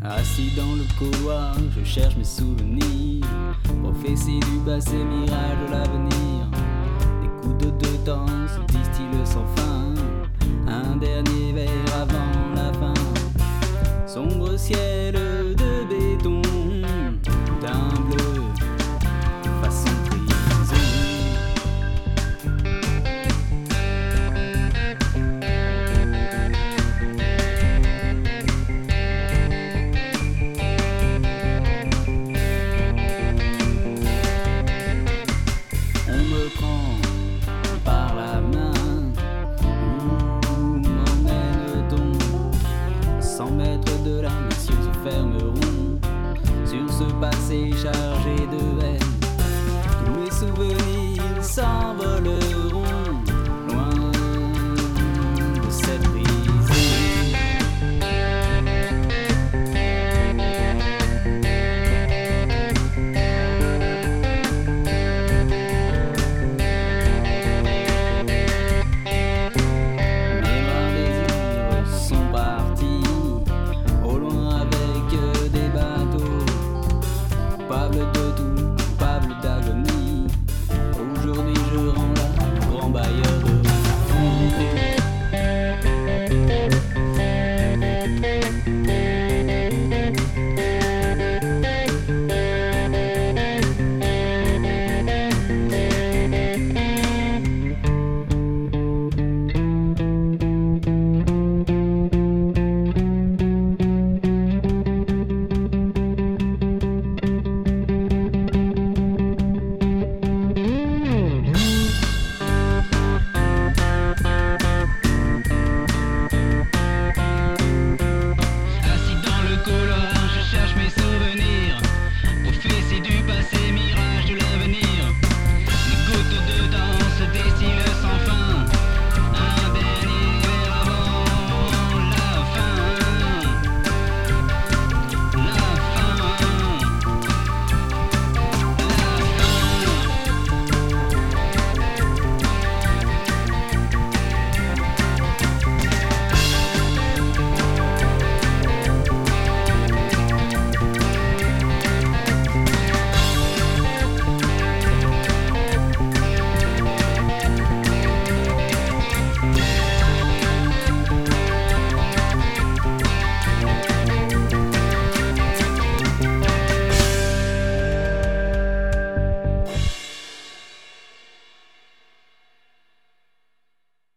Assis dans le couloir, je cherche mes souvenirs, prophétie du passé, mirage de l'avenir. Des gouttes de temps se distillent sans fin, un dernier verre avant la fin. Sombre ciel de béton, d'un bleu façon prison. On me prend par la main, où m'emmène-t-on? 100 mètres de là, mes yeux se fermeront sur ce passé chargé